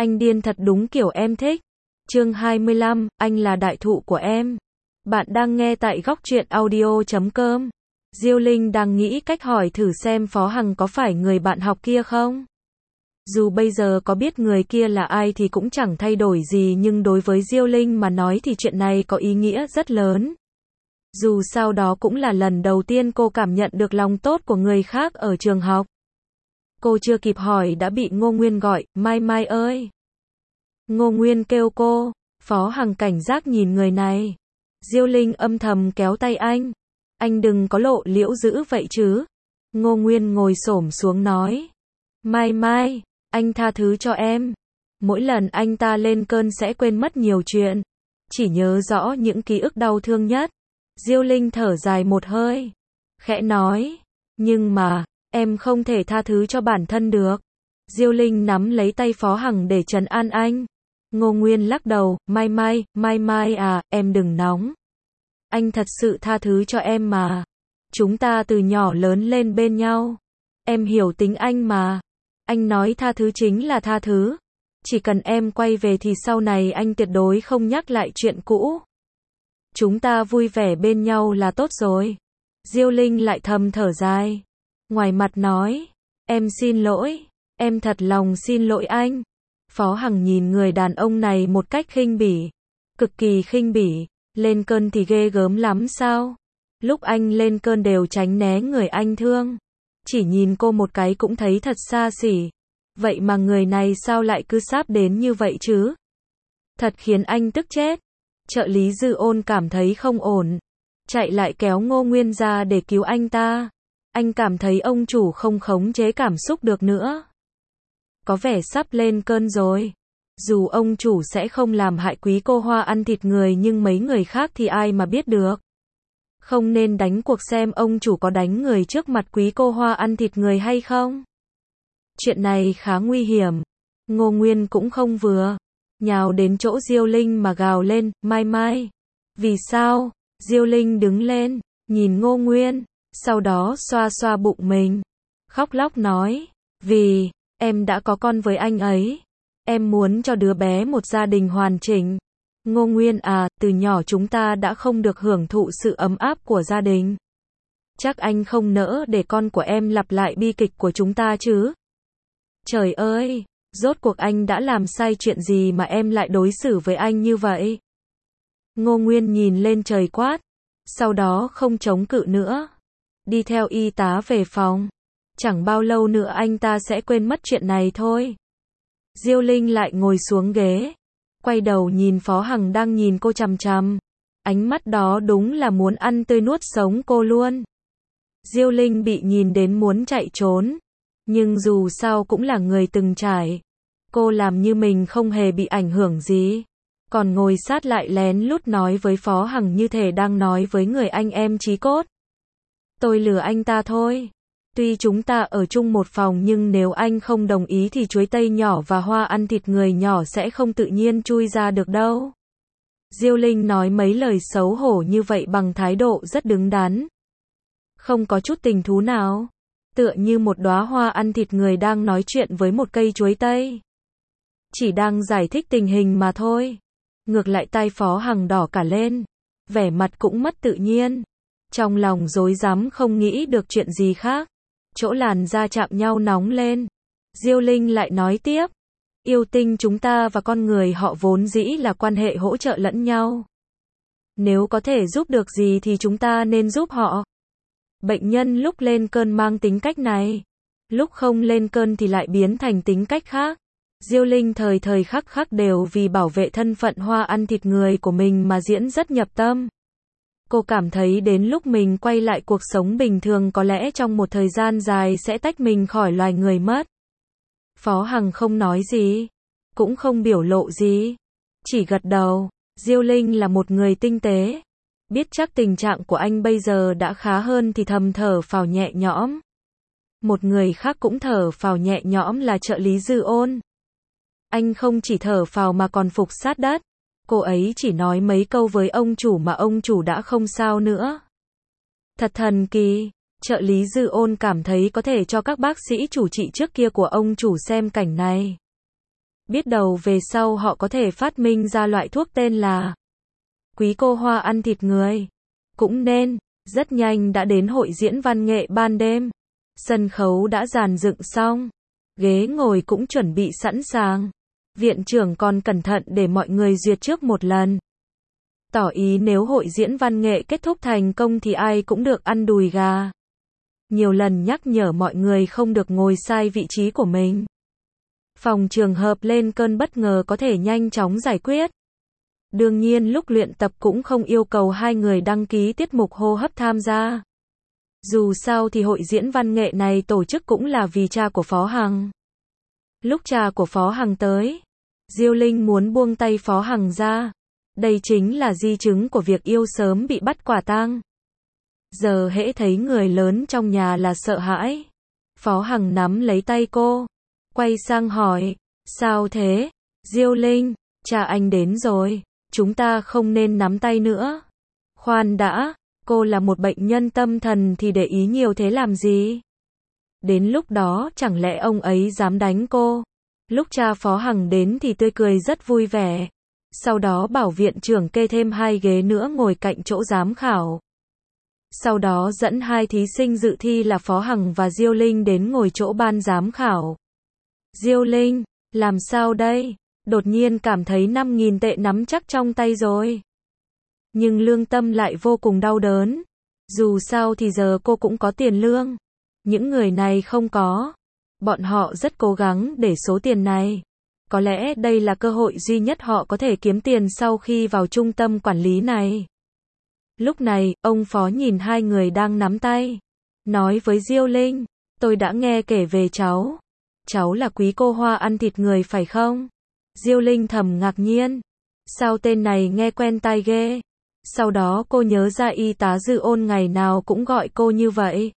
Anh điên thật đúng kiểu em thích. Chương 25, anh là đại thụ của em. Bạn đang nghe tại góc truyện audio.com. Diêu Linh đang nghĩ cách hỏi thử xem Phó Hằng có phải người bạn học kia không. Dù bây giờ có biết người kia là ai thì cũng chẳng thay đổi gì, nhưng đối với Diêu Linh mà nói thì chuyện này có ý nghĩa rất lớn. Dù sao đó cũng là lần đầu tiên cô cảm nhận được lòng tốt của người khác ở trường học. Cô chưa kịp hỏi đã bị Ngô Nguyên gọi, Mai Mai ơi. Ngô Nguyên kêu cô. Phó Hằng cảnh giác nhìn người này. Diêu Linh âm thầm kéo tay anh. Anh đừng có lộ liễu dữ vậy chứ. Ngô Nguyên ngồi xổm xuống nói. Mai Mai, anh tha thứ cho em. Mỗi lần anh ta lên cơn sẽ quên mất nhiều chuyện. Chỉ nhớ rõ những ký ức đau thương nhất. Diêu Linh thở dài một hơi. Khẽ nói. Nhưng mà, em không thể tha thứ cho bản thân được. Diêu Linh nắm lấy tay Phó Hằng để trấn an anh. Ngô Nguyên lắc đầu, Mai Mai à, em đừng nóng. Anh thật sự tha thứ cho em mà. Chúng ta từ nhỏ lớn lên bên nhau. Em hiểu tính anh mà. Anh nói tha thứ chính là tha thứ. Chỉ cần em quay về thì sau này anh tuyệt đối không nhắc lại chuyện cũ. Chúng ta vui vẻ bên nhau là tốt rồi. Diêu Linh lại thầm thở dài. Ngoài mặt nói, em xin lỗi. Em thật lòng xin lỗi anh. Phó Hằng nhìn người đàn ông này một cách khinh bỉ. Cực kỳ khinh bỉ. Lên cơn thì ghê gớm lắm sao? Lúc anh lên cơn đều tránh né người anh thương. Chỉ nhìn cô một cái cũng thấy thật xa xỉ. Vậy mà người này sao lại cứ sáp đến như vậy chứ? Thật khiến anh tức chết. Trợ lý Dư Ôn cảm thấy không ổn. Chạy lại kéo Ngô Nguyên ra để cứu anh ta. Anh cảm thấy ông chủ không khống chế cảm xúc được nữa. Có vẻ sắp lên cơn rồi. Dù ông chủ sẽ không làm hại quý cô Hoa ăn thịt người, nhưng mấy người khác thì ai mà biết được. Không nên đánh cuộc xem ông chủ có đánh người trước mặt quý cô Hoa ăn thịt người hay không. Chuyện này khá nguy hiểm. Ngô Nguyên cũng không vừa. Nhào đến chỗ Diêu Linh mà gào lên, Mai Mai. Vì sao? Diêu Linh đứng lên, nhìn Ngô Nguyên, sau đó xoa xoa bụng mình. Khóc lóc nói, vì em đã có con với anh ấy. Em muốn cho đứa bé một gia đình hoàn chỉnh. Ngô Nguyên à, từ nhỏ chúng ta đã không được hưởng thụ sự ấm áp của gia đình. Chắc anh không nỡ để con của em lặp lại bi kịch của chúng ta chứ. Trời ơi, rốt cuộc anh đã làm sai chuyện gì mà em lại đối xử với anh như vậy? Ngô Nguyên nhìn lên trời quát. Sau đó không chống cự nữa. Đi theo y tá về phòng. Chẳng bao lâu nữa anh ta sẽ quên mất chuyện này thôi. Diêu Linh lại ngồi xuống ghế. Quay đầu nhìn Phó Hằng đang nhìn cô chằm chằm. Ánh mắt đó đúng là muốn ăn tươi nuốt sống cô luôn. Diêu Linh bị nhìn đến muốn chạy trốn. Nhưng dù sao cũng là người từng trải. Cô làm như mình không hề bị ảnh hưởng gì. Còn ngồi sát lại lén lút nói với Phó Hằng như thể đang nói với người anh em chí cốt. Tôi lừa anh ta thôi. Tuy chúng ta ở chung một phòng nhưng nếu anh không đồng ý thì chuối tây nhỏ và hoa ăn thịt người nhỏ sẽ không tự nhiên chui ra được đâu. Diêu Linh nói mấy lời xấu hổ như vậy bằng thái độ rất đứng đắn. Không có chút tình thú nào. Tựa như một đóa hoa ăn thịt người đang nói chuyện với một cây chuối tây. Chỉ đang giải thích tình hình mà thôi. Ngược lại tai Phó Hằng đỏ cả lên. Vẻ mặt cũng mất tự nhiên. Trong lòng rối rắm không nghĩ được chuyện gì khác. Chỗ làn da chạm nhau nóng lên. Diêu Linh lại nói tiếp. Yêu tinh chúng ta và con người họ vốn dĩ là quan hệ hỗ trợ lẫn nhau. Nếu có thể giúp được gì thì chúng ta nên giúp họ. Bệnh nhân lúc lên cơn mang tính cách này. Lúc không lên cơn thì lại biến thành tính cách khác. Diêu Linh thời thời khắc khắc đều vì bảo vệ thân phận hoa ăn thịt người của mình mà diễn rất nhập tâm. Cô cảm thấy đến lúc mình quay lại cuộc sống bình thường có lẽ trong một thời gian dài sẽ tách mình khỏi loài người mất. Phó Hằng không nói gì, cũng không biểu lộ gì, chỉ gật đầu. Diêu Linh là một người tinh tế. Biết chắc tình trạng của anh bây giờ đã khá hơn thì thầm thở phào nhẹ nhõm. Một người khác cũng thở phào nhẹ nhõm là trợ lý Dư Ôn. Anh không chỉ thở phào mà còn phục sát đất. Cô ấy chỉ nói mấy câu với ông chủ mà ông chủ đã không sao nữa. Thật thần kỳ. Trợ lý Dư Ôn cảm thấy có thể cho các bác sĩ chủ trị trước kia của ông chủ xem cảnh này. Biết đâu về sau họ có thể phát minh ra loại thuốc tên là Quý cô hoa ăn thịt người. Cũng nên, rất nhanh đã đến hội diễn văn nghệ ban đêm. Sân khấu đã dàn dựng xong, ghế ngồi cũng chuẩn bị sẵn sàng. Viện trưởng còn cẩn thận để mọi người duyệt trước một lần. Tỏ ý nếu hội diễn văn nghệ kết thúc thành công thì ai cũng được ăn đùi gà. Nhiều lần nhắc nhở mọi người không được ngồi sai vị trí của mình. Phòng trường hợp lên cơn bất ngờ có thể nhanh chóng giải quyết. Đương nhiên lúc luyện tập cũng không yêu cầu hai người đăng ký tiết mục hô hấp tham gia. Dù sao thì hội diễn văn nghệ này tổ chức cũng là vì cha của Phó Hằng. Lúc cha của Phó Hằng tới, Diêu Linh muốn buông tay Phó Hằng ra. Đây chính là di chứng của việc yêu sớm bị bắt quả tang. Giờ hễ thấy người lớn trong nhà là sợ hãi. Phó Hằng nắm lấy tay cô, quay sang hỏi, sao thế? Diêu Linh, cha anh đến rồi, chúng ta không nên nắm tay nữa. Khoan đã, cô là một bệnh nhân tâm thần thì để ý nhiều thế làm gì? Đến lúc đó chẳng lẽ ông ấy dám đánh cô? Lúc cha Phó Hằng đến thì tươi cười rất vui vẻ. Sau đó bảo viện trưởng kê thêm 2 ghế nữa ngồi cạnh chỗ giám khảo. Sau đó dẫn 2 thí sinh dự thi là Phó Hằng và Diêu Linh đến ngồi chỗ ban giám khảo. Diêu Linh, làm sao đây? Đột nhiên cảm thấy 5.000 tệ nắm chắc trong tay rồi. Nhưng lương tâm lại vô cùng đau đớn. Dù sao thì giờ cô cũng có tiền lương. Những người này không có. Bọn họ rất cố gắng để số tiền này. Có lẽ đây là cơ hội duy nhất họ có thể kiếm tiền sau khi vào trung tâm quản lý này. Lúc này, ông Phó nhìn 2 người đang nắm tay. Nói với Diêu Linh, tôi đã nghe kể về cháu. Cháu là Quý cô hoa ăn thịt người phải không? Diêu Linh thầm ngạc nhiên. Sao tên này nghe quen tai ghê? Sau đó cô nhớ ra y tá Dư Ôn ngày nào cũng gọi cô như vậy.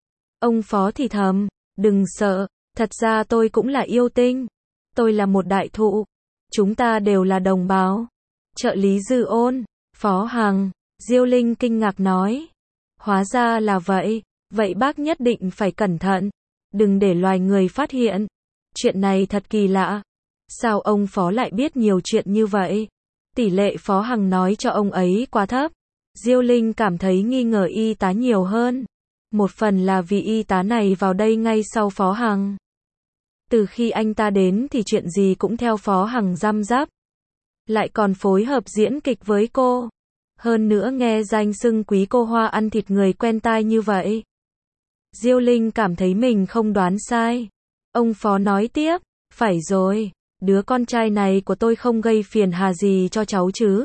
Ông Phó thì thầm, đừng sợ, thật ra tôi cũng là yêu tinh. Tôi là một đại thụ. Chúng ta đều là đồng bào. Trợ lý Dư Ôn, Phó Hằng, Diêu Linh kinh ngạc nói. Hóa ra là vậy, vậy bác nhất định phải cẩn thận. Đừng để loài người phát hiện. Chuyện này thật kỳ lạ. Sao ông Phó lại biết nhiều chuyện như vậy? Tỷ lệ Phó Hằng nói cho ông ấy quá thấp. Diêu Linh cảm thấy nghi ngờ y tá nhiều hơn. Một phần là vì y tá này vào đây ngay sau Phó Hằng. Từ khi anh ta đến thì chuyện gì cũng theo Phó Hằng răm rắp. Lại còn phối hợp diễn kịch với cô. Hơn nữa nghe danh xưng Quý cô hoa ăn thịt người quen tai như vậy. Diêu Linh cảm thấy mình không đoán sai. Ông Phó nói tiếp, phải rồi, đứa con trai này của tôi không gây phiền hà gì cho cháu chứ.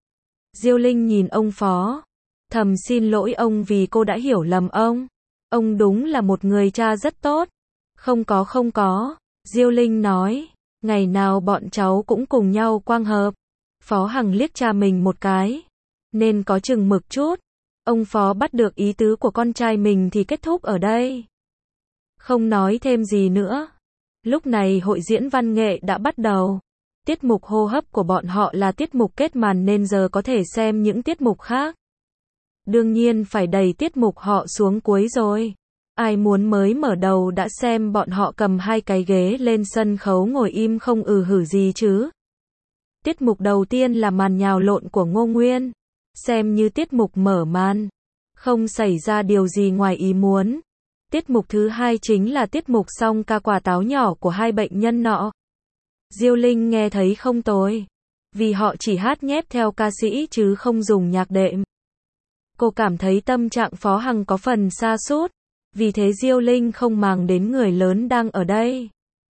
Diêu Linh nhìn ông Phó, thầm xin lỗi ông vì cô đã hiểu lầm ông. Ông đúng là một người cha rất tốt. Không có, Diêu Linh nói, ngày nào bọn cháu cũng cùng nhau quang hợp. Phó Hằng liếc cha mình một cái, nên có chừng mực chút. Ông Phó bắt được ý tứ của con trai mình thì kết thúc ở đây. Không nói thêm gì nữa. Lúc này hội diễn văn nghệ đã bắt đầu. Tiết mục hô hấp của bọn họ là tiết mục kết màn nên giờ có thể xem những tiết mục khác. Đương nhiên phải đẩy tiết mục họ xuống cuối rồi. Ai muốn mới mở đầu đã xem bọn họ cầm 2 cái ghế lên sân khấu ngồi im không hử gì chứ. Tiết mục đầu tiên là màn nhào lộn của Ngô Nguyên. Xem như tiết mục mở màn. Không xảy ra điều gì ngoài ý muốn. Tiết mục thứ 2 chính là tiết mục song ca quả táo nhỏ của 2 bệnh nhân nọ. Diêu Linh nghe thấy không tồi. Vì họ chỉ hát nhép theo ca sĩ chứ không dùng nhạc đệm. Cô cảm thấy tâm trạng Phó Hằng có phần sa sút. Vì thế Diêu Linh không màng đến người lớn đang ở đây.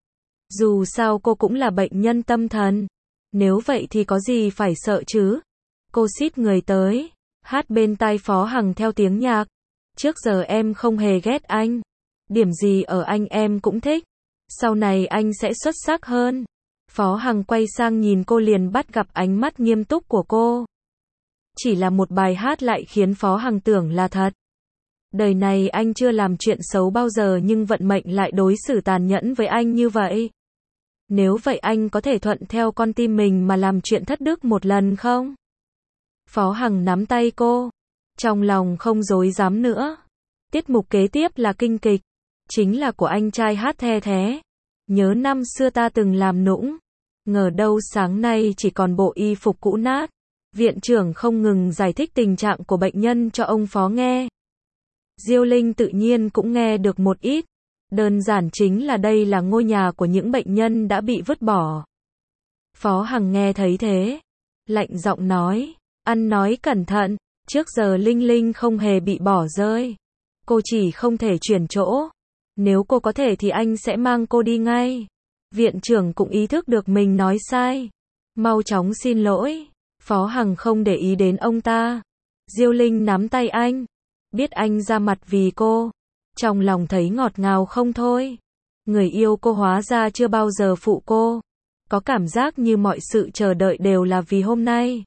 Dù sao cô cũng là bệnh nhân tâm thần. Nếu vậy thì có gì phải sợ chứ. Cô xít người tới, hát bên tai Phó Hằng theo tiếng nhạc. Trước giờ em không hề ghét anh. Điểm gì ở anh em cũng thích. Sau này anh sẽ xuất sắc hơn. Phó Hằng quay sang nhìn cô liền bắt gặp ánh mắt nghiêm túc của cô. Chỉ là một bài hát lại khiến Phó Hằng tưởng là thật. Đời này anh chưa làm chuyện xấu bao giờ nhưng vận mệnh lại đối xử tàn nhẫn với anh như vậy. Nếu vậy anh có thể thuận theo con tim mình mà làm chuyện thất đức một lần không? Phó Hằng nắm tay cô. Trong lòng không dối dám nữa. Tiết mục kế tiếp là kinh kịch. Chính là của anh trai hát the thế. Nhớ năm xưa ta từng làm nũng. Ngờ đâu sáng nay chỉ còn bộ y phục cũ nát. Viện trưởng không ngừng giải thích tình trạng của bệnh nhân cho ông phó nghe. Diêu Linh tự nhiên cũng nghe được một ít. Đơn giản chính là đây là ngôi nhà của những bệnh nhân đã bị vứt bỏ. Phó Hằng nghe thấy thế, lạnh giọng nói, ăn nói cẩn thận, trước giờ Linh Linh không hề bị bỏ rơi. Cô chỉ không thể chuyển chỗ. Nếu cô có thể thì anh sẽ mang cô đi ngay. Viện trưởng cũng ý thức được mình nói sai. Mau chóng xin lỗi. Phó Hằng không để ý đến ông ta. Diêu Linh nắm tay anh. Biết anh ra mặt vì cô. Trong lòng thấy ngọt ngào không thôi. Người yêu cô hóa ra chưa bao giờ phụ cô. Có cảm giác như mọi sự chờ đợi đều là vì hôm nay.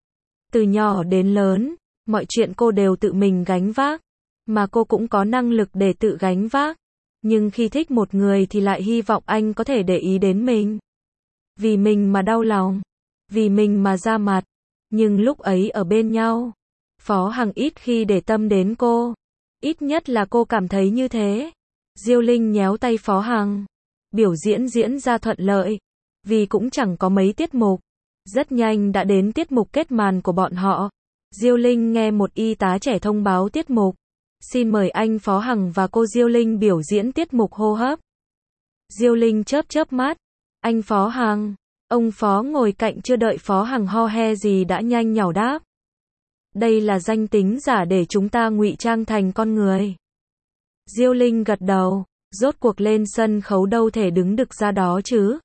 Từ nhỏ đến lớn, mọi chuyện cô đều tự mình gánh vác. Mà cô cũng có năng lực để tự gánh vác. Nhưng khi thích một người thì lại hy vọng anh có thể để ý đến mình. Vì mình mà đau lòng. Vì mình mà ra mặt. Nhưng lúc ấy ở bên nhau, Phó Hằng ít khi để tâm đến cô. Ít nhất là cô cảm thấy như thế. Diêu Linh nhéo tay Phó Hằng. Biểu diễn diễn ra thuận lợi. Vì cũng chẳng có mấy tiết mục. Rất nhanh đã đến tiết mục kết màn của bọn họ. Diêu Linh nghe một y tá trẻ thông báo tiết mục. Xin mời anh Phó Hằng và cô Diêu Linh biểu diễn tiết mục hô hấp. Diêu Linh chớp chớp mắt. Anh Phó Hằng. Ông Phó ngồi cạnh chưa đợi Phó Hằng ho he gì đã nhanh nhảu đáp. Đây là danh tính giả để chúng ta ngụy trang thành con người. Diêu Linh gật đầu. Rốt cuộc lên sân khấu đâu thể đứng được ra đó chứ.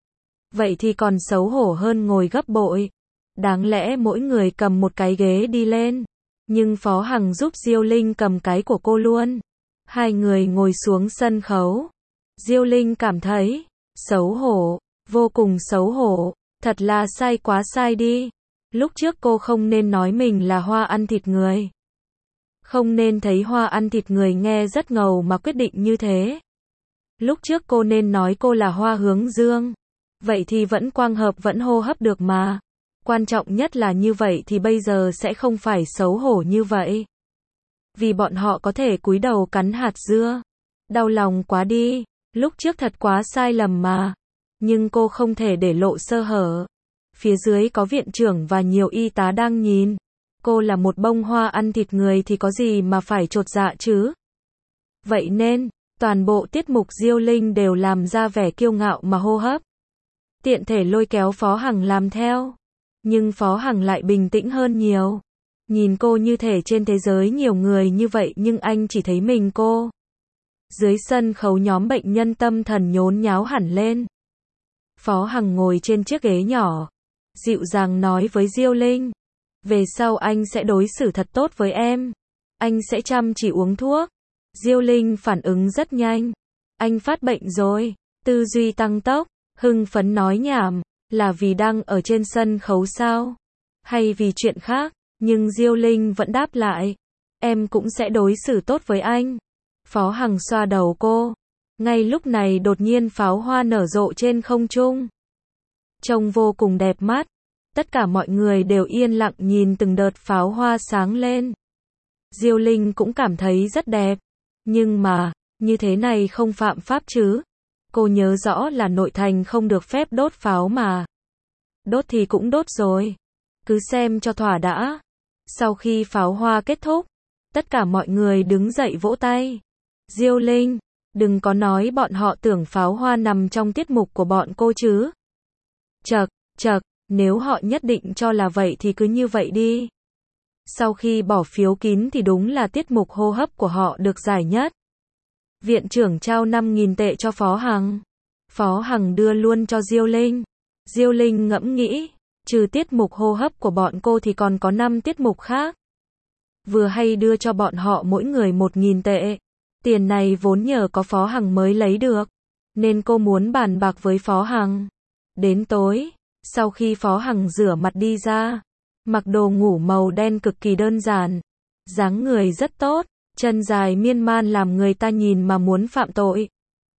Vậy thì còn xấu hổ hơn ngồi gấp bội. Đáng lẽ mỗi người cầm một cái ghế đi lên. Nhưng Phó Hằng giúp Diêu Linh cầm cái của cô luôn. Hai người ngồi xuống sân khấu. Diêu Linh cảm thấy xấu hổ, vô cùng xấu hổ. Thật là sai quá sai đi. Lúc trước cô không nên nói mình là hoa ăn thịt người. Không nên thấy hoa ăn thịt người nghe rất ngầu mà quyết định như thế. Lúc trước cô nên nói cô là hoa hướng dương. Vậy thì vẫn quang hợp vẫn hô hấp được mà. Quan trọng nhất là như vậy thì bây giờ sẽ không phải xấu hổ như vậy. Vì bọn họ có thể cúi đầu cắn hạt dưa. Đau lòng quá đi. Lúc trước thật quá sai lầm mà. Nhưng cô không thể để lộ sơ hở. Phía dưới có viện trưởng và nhiều y tá đang nhìn. Cô là một bông hoa ăn thịt người thì có gì mà phải chột dạ chứ. Vậy nên, toàn bộ tiết mục Diêu Linh đều làm ra vẻ kiêu ngạo mà hô hấp. Tiện thể lôi kéo Phó Hằng làm theo. Nhưng Phó Hằng lại bình tĩnh hơn nhiều. Nhìn cô như thể trên thế giới nhiều người như vậy nhưng anh chỉ thấy mình cô. Dưới sân khấu nhóm bệnh nhân tâm thần nhốn nháo hẳn lên. Phó Hằng ngồi trên chiếc ghế nhỏ. Dịu dàng nói với Diêu Linh. Về sau anh sẽ đối xử thật tốt với em. Anh sẽ chăm chỉ uống thuốc. Diêu Linh phản ứng rất nhanh. Anh phát bệnh rồi. Tư duy tăng tốc. Hưng phấn nói nhảm. Là vì đang ở trên sân khấu sao? Hay vì chuyện khác? Nhưng Diêu Linh vẫn đáp lại. Em cũng sẽ đối xử tốt với anh. Phó Hằng xoa đầu cô. Ngay lúc này đột nhiên pháo hoa nở rộ trên không trung. Trông vô cùng đẹp mắt. Tất cả mọi người đều yên lặng nhìn từng đợt pháo hoa sáng lên. Diêu Linh cũng cảm thấy rất đẹp. Nhưng mà, như thế này không phạm pháp chứ? Cô nhớ rõ là nội thành không được phép đốt pháo mà. Đốt thì cũng đốt rồi. Cứ xem cho thỏa đã. Sau khi pháo hoa kết thúc, tất cả mọi người đứng dậy vỗ tay. Diêu Linh, đừng có nói bọn họ tưởng pháo hoa nằm trong tiết mục của bọn cô chứ. Chậc, chậc, nếu họ nhất định cho là vậy thì cứ như vậy đi. Sau khi bỏ phiếu kín thì đúng là tiết mục hô hấp của họ được giải nhất. Viện trưởng trao 5.000 tệ cho Phó Hằng. Phó Hằng đưa luôn cho Diêu Linh. Diêu Linh ngẫm nghĩ, trừ tiết mục hô hấp của bọn cô thì còn có 5 tiết mục khác. Vừa hay đưa cho bọn họ mỗi người 1.000 tệ. Tiền này vốn nhờ có Phó Hằng mới lấy được. Nên cô muốn bàn bạc với Phó Hằng. Đến tối, sau khi Phó Hằng rửa mặt đi ra, mặc đồ ngủ màu đen cực kỳ đơn giản. Dáng người rất tốt, chân dài miên man làm người ta nhìn mà muốn phạm tội.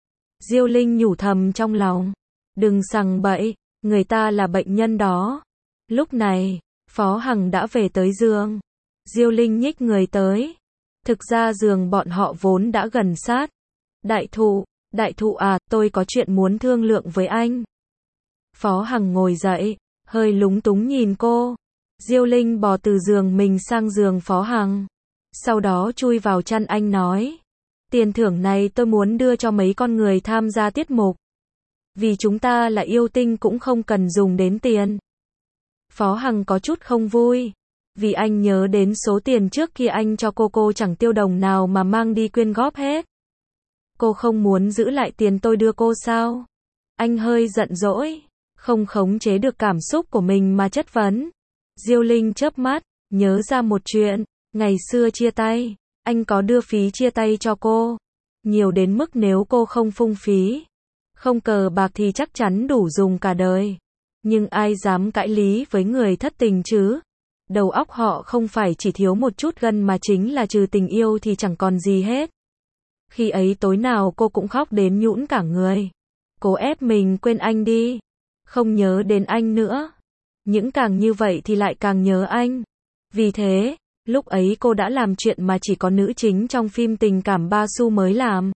Diêu Linh nhủ thầm trong lòng. Đừng sằng bậy, người ta là bệnh nhân đó. Lúc này, Phó Hằng đã về tới giường. Diêu Linh nhích người tới. Thực ra giường bọn họ vốn đã gần sát. Đại thụ à, tôi có chuyện muốn thương lượng với anh. Phó Hằng ngồi dậy, hơi lúng túng nhìn cô. Diêu Linh bò từ giường mình sang giường Phó Hằng. Sau đó chui vào chăn anh nói. Tiền thưởng này tôi muốn đưa cho mấy con người tham gia tiết mục. Vì chúng ta là yêu tinh cũng không cần dùng đến tiền. Phó Hằng có chút không vui. Vì anh nhớ đến số tiền trước khi anh cho cô chẳng tiêu đồng nào mà mang đi quyên góp hết. Cô không muốn giữ lại tiền tôi đưa cô sao? Anh hơi giận dỗi, không khống chế được cảm xúc của mình mà chất vấn. Diêu Linh chớp mắt, nhớ ra một chuyện, ngày xưa chia tay, anh có đưa phí chia tay cho cô. Nhiều đến mức nếu cô không phung phí, không cờ bạc thì chắc chắn đủ dùng cả đời. Nhưng ai dám cãi lý với người thất tình chứ? Đầu óc họ không phải chỉ thiếu một chút gân mà chính là trừ tình yêu thì chẳng còn gì hết. Khi ấy tối nào cô cũng khóc đến nhũn cả người. Cố ép mình quên anh đi. Không nhớ đến anh nữa. Những càng như vậy thì lại càng nhớ anh. Vì thế, lúc ấy cô đã làm chuyện mà chỉ có nữ chính trong phim tình cảm Ba Xu mới làm.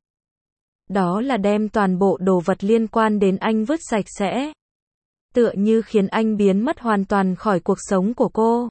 Đó là đem toàn bộ đồ vật liên quan đến anh vứt sạch sẽ. Tựa như khiến anh biến mất hoàn toàn khỏi cuộc sống của cô.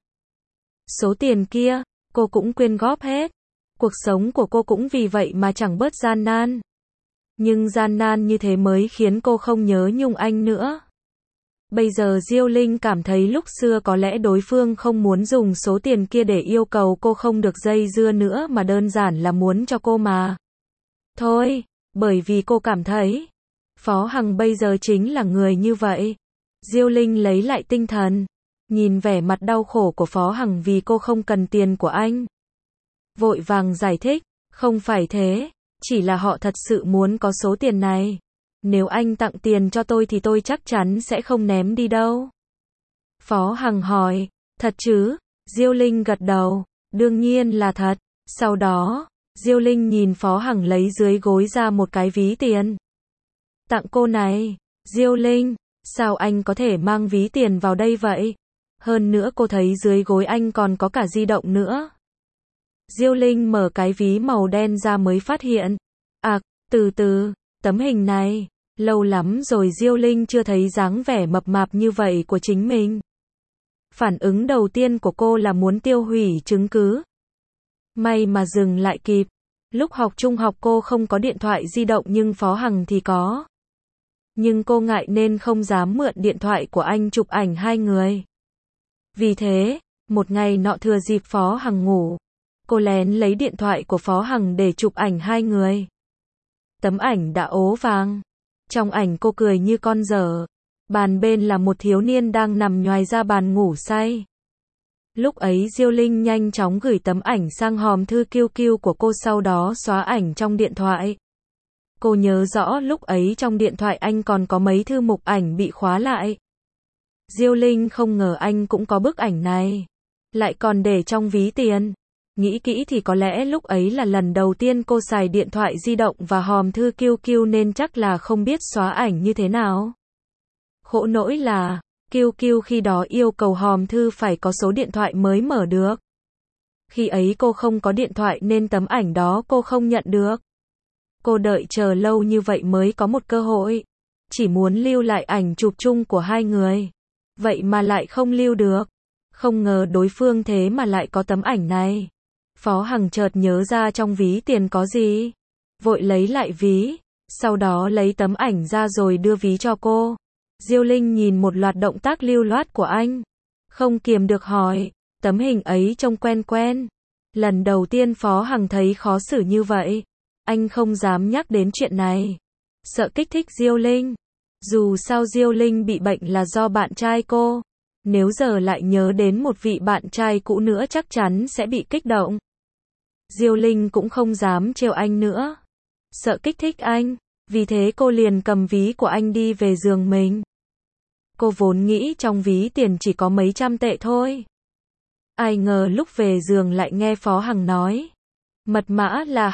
Số tiền kia, cô cũng quyên góp hết. Cuộc sống của cô cũng vì vậy mà chẳng bớt gian nan. Nhưng gian nan như thế mới khiến cô không nhớ nhung anh nữa. Bây giờ Diêu Linh cảm thấy lúc xưa có lẽ đối phương không muốn dùng số tiền kia để yêu cầu cô không được dây dưa nữa mà đơn giản là muốn cho cô mà. Thôi, bởi vì cô cảm thấy Phó Hằng bây giờ chính là người như vậy. Diêu Linh lấy lại tinh thần, nhìn vẻ mặt đau khổ của Phó Hằng vì cô không cần tiền của anh. Vội vàng giải thích, không phải thế, chỉ là họ thật sự muốn có số tiền này. Nếu anh tặng tiền cho tôi thì tôi chắc chắn sẽ không ném đi đâu. Phó Hằng hỏi, thật chứ? Diêu Linh gật đầu, đương nhiên là thật. Sau đó, Diêu Linh nhìn Phó Hằng lấy dưới gối ra một cái ví tiền. Tặng cô này. Diêu Linh, sao anh có thể mang ví tiền vào đây vậy? Hơn nữa cô thấy dưới gối anh còn có cả di động nữa. Diêu Linh mở cái ví màu đen ra mới phát hiện. À, từ từ, tấm hình này, lâu lắm rồi Diêu Linh chưa thấy dáng vẻ mập mạp như vậy của chính mình. Phản ứng đầu tiên của cô là muốn tiêu hủy chứng cứ. May mà dừng lại kịp. Lúc học trung học cô không có điện thoại di động nhưng Phó Hằng thì có. Nhưng cô ngại nên không dám mượn điện thoại của anh chụp ảnh hai người. Vì thế, một ngày nọ thừa dịp Phó Hằng ngủ, cô lén lấy điện thoại của Phó Hằng để chụp ảnh hai người. Tấm ảnh đã ố vàng. Trong ảnh cô cười như con dở. Bàn bên là một thiếu niên đang nằm nhoài ra bàn ngủ say. Lúc ấy Diêu Linh nhanh chóng gửi tấm ảnh sang hòm thư QQ của cô sau đó xóa ảnh trong điện thoại. Cô nhớ rõ lúc ấy trong điện thoại anh còn có mấy thư mục ảnh bị khóa lại. Diêu Linh không ngờ anh cũng có bức ảnh này. Lại còn để trong ví tiền. Nghĩ kỹ thì có lẽ lúc ấy là lần đầu tiên cô xài điện thoại di động và hòm thư QQ nên chắc là không biết xóa ảnh như thế nào. Khổ nỗi là, QQ khi đó yêu cầu hòm thư phải có số điện thoại mới mở được. Khi ấy cô không có điện thoại nên tấm ảnh đó cô không nhận được. Cô đợi chờ lâu như vậy mới có một cơ hội. Chỉ muốn lưu lại ảnh chụp chung của hai người. Vậy mà lại không lưu được. Không ngờ đối phương thế mà lại có tấm ảnh này. Phó Hằng chợt nhớ ra trong ví tiền có gì. Vội lấy lại ví. Sau đó lấy tấm ảnh ra rồi đưa ví cho cô. Diêu Linh nhìn một loạt động tác lưu loát của anh. Không kiềm được hỏi. Tấm hình ấy trông quen quen. Lần đầu tiên Phó Hằng thấy khó xử như vậy. Anh không dám nhắc đến chuyện này. Sợ kích thích Diêu Linh. Dù sao Diêu Linh bị bệnh là do bạn trai cô. Nếu giờ lại nhớ đến một vị bạn trai cũ nữa chắc chắn sẽ bị kích động. Diêu Linh cũng không dám trêu anh nữa. Sợ kích thích anh. Vì thế cô liền cầm ví của anh đi về giường mình. Cô vốn nghĩ trong ví tiền chỉ có mấy trăm tệ thôi. Ai ngờ lúc về giường lại nghe Phó Hằng nói. Mật mã là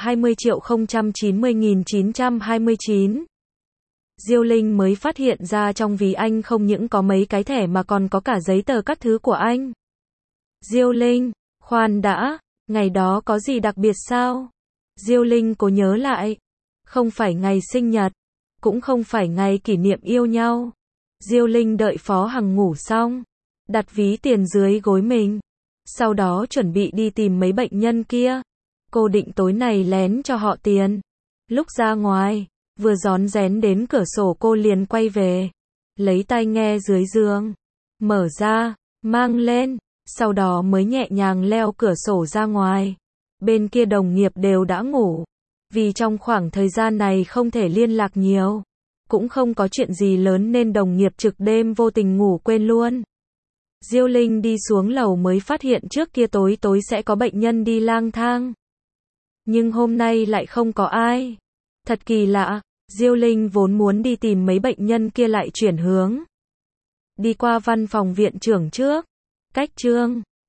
20.090.929. Diêu Linh mới phát hiện ra trong ví anh không những có mấy cái thẻ mà còn có cả giấy tờ các thứ của anh. Diêu Linh, khoan đã, ngày đó có gì đặc biệt sao? Diêu Linh cố nhớ lại. Không phải ngày sinh nhật, cũng không phải ngày kỷ niệm yêu nhau. Diêu Linh đợi Phó Hằng ngủ xong, đặt ví tiền dưới gối mình. Sau đó chuẩn bị đi tìm mấy bệnh nhân kia. Cô định tối này lén cho họ tiền. Lúc ra ngoài, vừa rón rén đến cửa sổ cô liền quay về. Lấy tai nghe dưới giường. Mở ra, mang lên. Sau đó mới nhẹ nhàng leo cửa sổ ra ngoài. Bên kia đồng nghiệp đều đã ngủ. Vì trong khoảng thời gian này không thể liên lạc nhiều. Cũng không có chuyện gì lớn nên đồng nghiệp trực đêm vô tình ngủ quên luôn. Diêu Linh đi xuống lầu mới phát hiện trước kia tối tối sẽ có bệnh nhân đi lang thang. Nhưng hôm nay lại không có ai. Thật kỳ lạ, Diêu Linh vốn muốn đi tìm mấy bệnh nhân kia lại chuyển hướng. Đi qua văn phòng viện trưởng trước. Cách Trương